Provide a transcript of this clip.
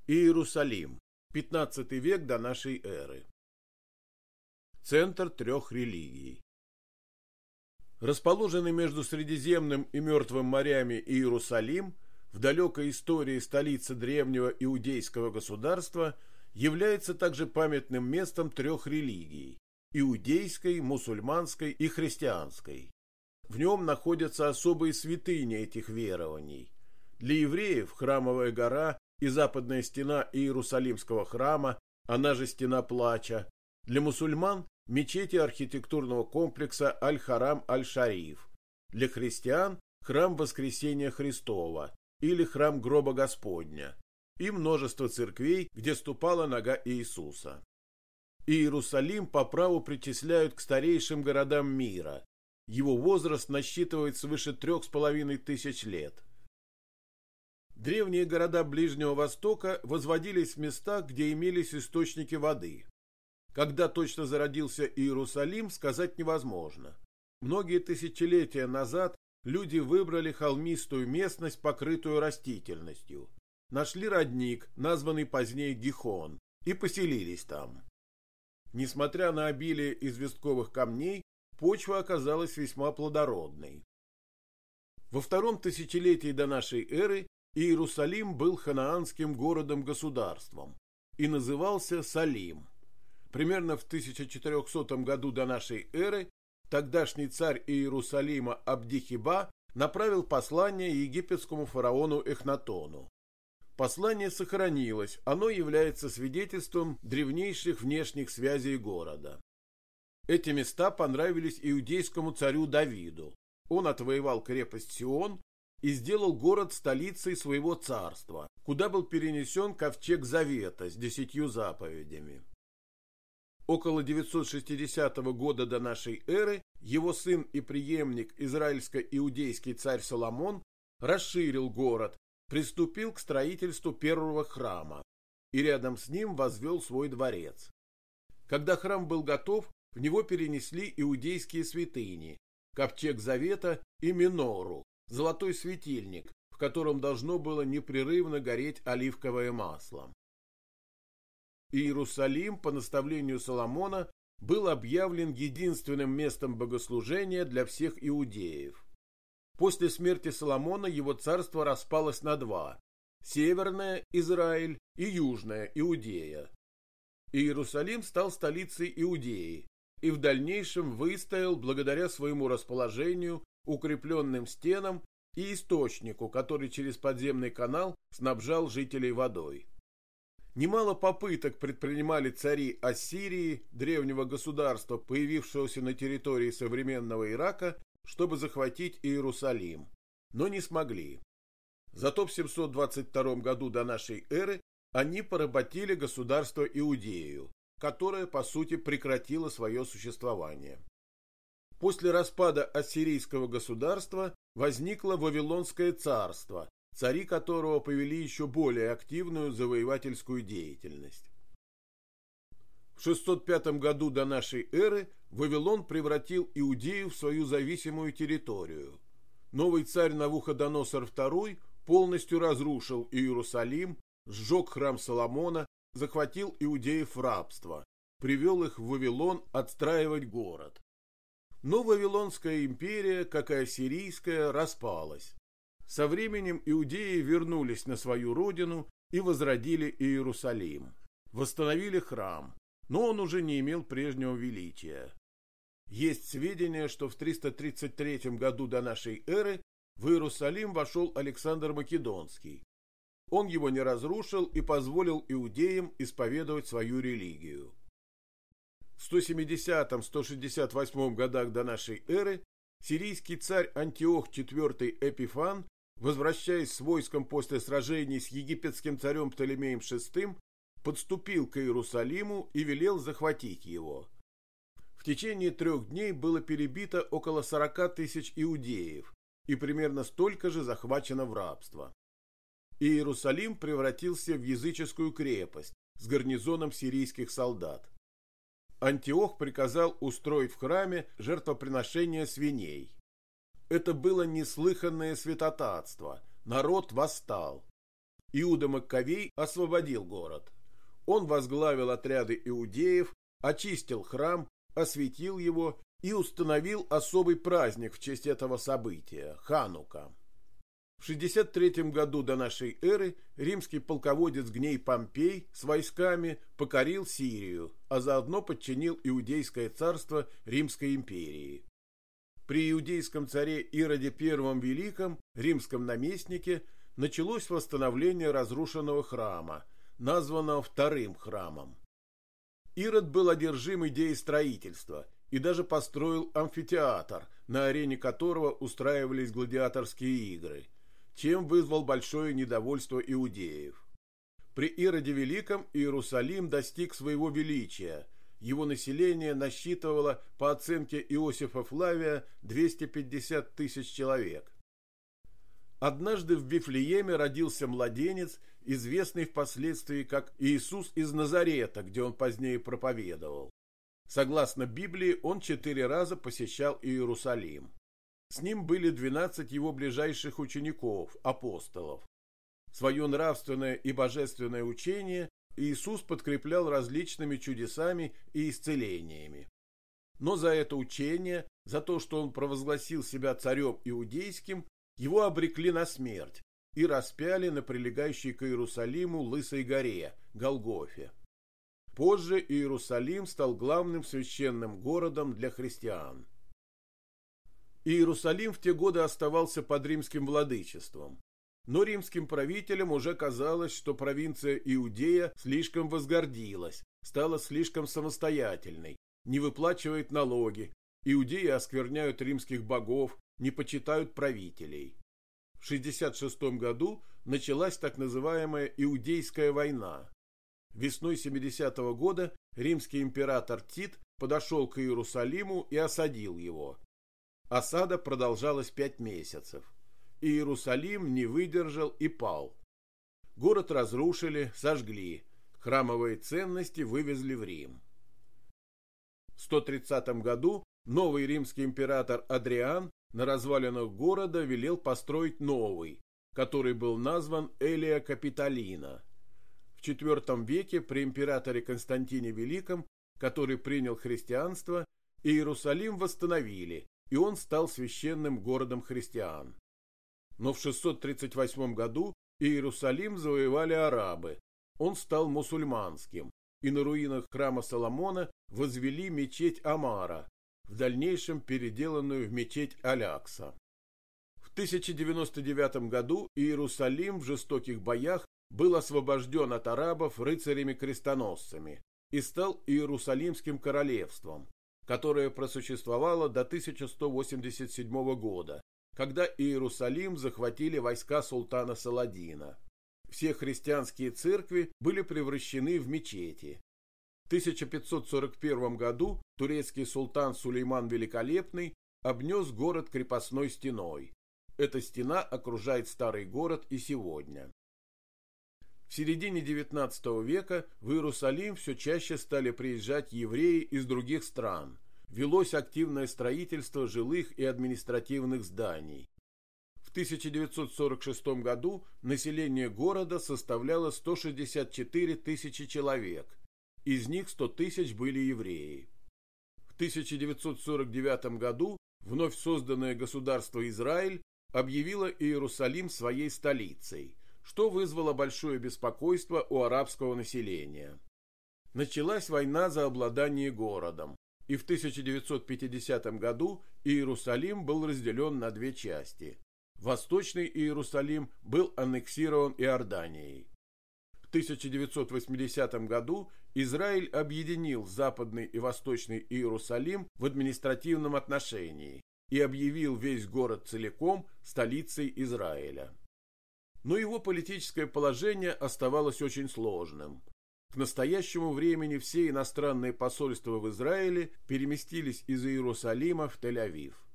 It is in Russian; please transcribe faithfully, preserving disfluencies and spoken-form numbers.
Иерусалим, пятнадцатый век до нашей эры. Центр трех религий. Расположенный между Средиземным и Мертвым морями Иерусалим, в далекой истории столица древнего иудейского государства, является также памятным местом трех религий – иудейской, мусульманской и христианской. В нем находятся особые святыни этих верований. Для евреев храмовая гора и западная стена Иерусалимского храма, она же стена плача. Для мусульман – мечети архитектурного комплекса Аль-Харам Аль-Шариф. Для христиан – храм Воскресения Христова или храм Гроба Господня. И множество церквей, где ступала нога Иисуса. Иерусалим по праву причисляют к старейшим городам мира. Его возраст насчитывает свыше трех с половиной тысяч лет. Древние города Ближнего Востока возводились в местах, где имелись источники воды. Когда точно зародился Иерусалим, сказать невозможно. Многие тысячелетия назад люди выбрали холмистую местность, покрытую растительностью. Нашли родник, названный позднее Гихон, и поселились там. Несмотря на обилие известковых камней, почва оказалась весьма плодородной. Во втором тысячелетии до нашей эры Иерусалим был ханаанским городом-государством и назывался Салим. Примерно в тысяча четырехсотом году до нашей эры тогдашний царь Иерусалима Абдихиба направил послание египетскому фараону Эхнатону. Послание сохранилось, оно является свидетельством древнейших внешних связей города. Эти места понравились иудейскому царю Давиду. Он отвоевал крепость Сион и сделал город столицей своего царства, куда был перенесен ковчег Завета с десятью заповедями. Около девятьсот шестидесятого года до нашей эры его сын и преемник, израильско-иудейский царь Соломон, расширил город, приступил к строительству первого храма и рядом с ним возвел свой дворец. Когда храм был готов, в него перенесли иудейские святыни, ковчег Завета и минору, золотой светильник, в котором должно было непрерывно гореть оливковое масло. Иерусалим по наставлению Соломона был объявлен единственным местом богослужения для всех иудеев. После смерти Соломона его царство распалось на два – Северное – Израиль и Южное – Иудея. Иерусалим стал столицей Иудеи и в дальнейшем выстоял благодаря своему расположению, укрепленным стенам и источнику, который через подземный канал снабжал жителей водой. Немало попыток предпринимали цари Ассирии, древнего государства, появившегося на территории современного Ирака, чтобы захватить Иерусалим, но не смогли. Зато в семьсот двадцать втором году до нашей эры они поработили государство Иудею, которое, по сути, прекратило свое существование. После распада ассирийского государства возникло Вавилонское царство, цари которого повели еще более активную завоевательскую деятельность. В шестьсот пятом году до нашей эры Вавилон превратил Иудею в свою зависимую территорию. Новый царь Навуходоносор второй полностью разрушил Иерусалим, сжег храм Соломона, захватил иудеев в рабство, привел их в Вавилон отстраивать город. Но Вавилонская империя, как и ассирийская, распалась. Со временем иудеи вернулись на свою родину и возродили Иерусалим. Восстановили храм, но он уже не имел прежнего величия. Есть сведения, что в триста тридцать третьем году до нашей эры в Иерусалим вошел Александр Македонский. Он его не разрушил и позволил иудеям исповедовать свою религию. В сто семидесятом — сто шестьдесят восьмом годах до нашей эры сирийский царь Антиох четвёртый Эпифан, возвращаясь с войском после сражений с египетским царем Птолемеем шестым, подступил к Иерусалиму и велел захватить его. В течение трех дней было перебито около сорока тысяч иудеев и примерно столько же захвачено в рабство. Иерусалим превратился в языческую крепость с гарнизоном сирийских солдат. Антиох приказал устроить в храме жертвоприношение свиней. Это было неслыханное святотатство, народ восстал. Иуда Маккавей освободил город. Он возглавил отряды иудеев, очистил храм, осветил его и установил особый праздник в честь этого события – Ханука. В шестьдесят третьем году до нашей эры римский полководец Гней Помпей с войсками покорил Сирию, а заодно подчинил Иудейское царство Римской империи. При иудейском царе Ироде Первом Великом, римском наместнике, началось восстановление разрушенного храма, названного Вторым храмом. Ирод был одержим идеей строительства и даже построил амфитеатр, на арене которого устраивались гладиаторские игры, чем вызвал большое недовольство иудеев. При Ироде Великом Иерусалим достиг своего величия. Его население насчитывало, по оценке Иосифа Флавия, двести пятьдесят тысяч человек. Однажды в Вифлееме родился младенец, известный впоследствии как Иисус из Назарета, где он позднее проповедовал. Согласно Библии, он четыре раза посещал Иерусалим. С ним были двенадцать его ближайших учеников, апостолов. Свое нравственное и божественное учение Иисус подкреплял различными чудесами и исцелениями. Но за это учение, за то, что он провозгласил себя царем иудейским, его обрекли на смерть и распяли на прилегающей к Иерусалиму Лысой горе, Голгофе. Позже Иерусалим стал главным священным городом для христиан. Иерусалим в те годы оставался под римским владычеством, но римским правителям уже казалось, что провинция Иудея слишком возгордилась, стала слишком самостоятельной, не выплачивает налоги, иудеи оскверняют римских богов, не почитают правителей. В шестьдесят шестом году началась так называемая Иудейская война. Весной семидесятого года римский император Тит подошел к Иерусалиму и осадил его. Осада продолжалась пять месяцев. Иерусалим не выдержал и пал. Город разрушили, сожгли, храмовые ценности вывезли в Рим. В сто тридцатом году новый римский император Адриан на развалинах города велел построить новый, который был назван Элия Капитолина. В четвёртом веке при императоре Константине Великом, который принял христианство, Иерусалим восстановили, и он стал священным городом христиан. Но в шестьсот тридцать восьмом году Иерусалим завоевали арабы, он стал мусульманским, и на руинах храма Соломона возвели мечеть Амара, в дальнейшем переделанную в мечеть Аль-Акса. В тысяча девяносто девятом году Иерусалим в жестоких боях был освобожден от арабов рыцарями-крестоносцами и стал Иерусалимским королевством, которое просуществовало до тысяча сто восемьдесят седьмого года, когда Иерусалим захватили войска султана Саладина. Все христианские церкви были превращены в мечети. В тысяча пятьсот сорок первом году турецкий султан Сулейман Великолепный обнес город крепостной стеной. Эта стена окружает старый город и сегодня. В середине девятнадцатого века в Иерусалим все чаще стали приезжать евреи из других стран. Велось активное строительство жилых и административных зданий. В тысяча девятьсот сорок шестом году население города составляло сто шестьдесят четыре тысячи человек, из них сто тысяч были евреи. В тысяча девятьсот сорок девятом году вновь созданное государство Израиль объявило Иерусалим своей столицей, что вызвало большое беспокойство у арабского населения. Началась война за обладание городом, и в тысяча девятьсот пятидесятом году Иерусалим был разделен на две части. Восточный Иерусалим был аннексирован Иорданией. В тысяча девятьсот восьмидесятом году Израиль объединил Западный и Восточный Иерусалим в административном отношении и объявил весь город целиком столицей Израиля. Но его политическое положение оставалось очень сложным. К настоящему времени все иностранные посольства в Израиле переместились из Иерусалима в Тель-Авив.